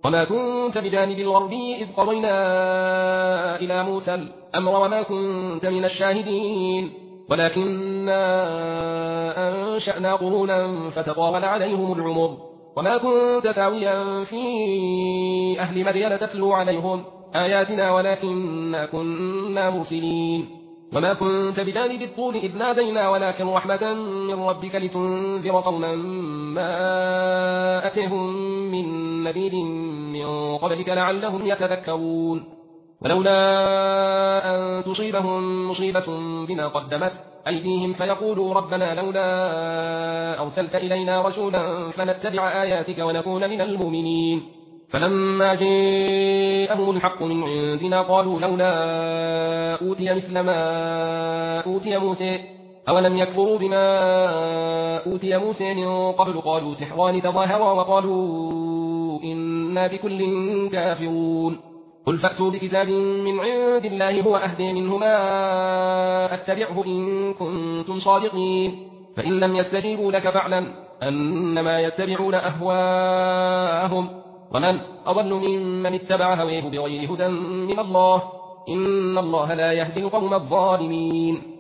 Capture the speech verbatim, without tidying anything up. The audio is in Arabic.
وما كنت بجانب الغربي إذ قضينا إلى موسى الأمر وما كنت من الشاهدين ولكننا أنشأنا قرونا فتطاول عليهم العمر وما كنت ساويا في أهل مدين تتلو عليهم آياتنا ولكننا كنا مرسلين وما كنت بجانب الطول إذ نادينا ولكن رحمة من ربك لتنذر قوما ما أتهم من نذير من قبلك لعلهم يتذكرون ولولا أن تصيبهم مصيبة بما قدمت أيديهم فيقولوا ربنا لولا أرسلت إلينا رسولا فنتبع آياتك ونكون من المؤمنين فلما جاءهم الحق من عندنا قالوا لولا أوتي مثل ما أوتي موسى أولم يكفروا بما أوتي موسى من قبل قالوا سحران تظاهرا وقالوا إنا بكل كافرون قل فأتوا بكتاب من عند الله هو أهدي منهما أتبعه إن كنتم صادقين فإن لم يستجيبوا لك فاعلم أنما يتبعون أهواءهم ومن أضل ممن اتبع هويه بغير هدى من الله إن الله لا يهدي القوم الظالمين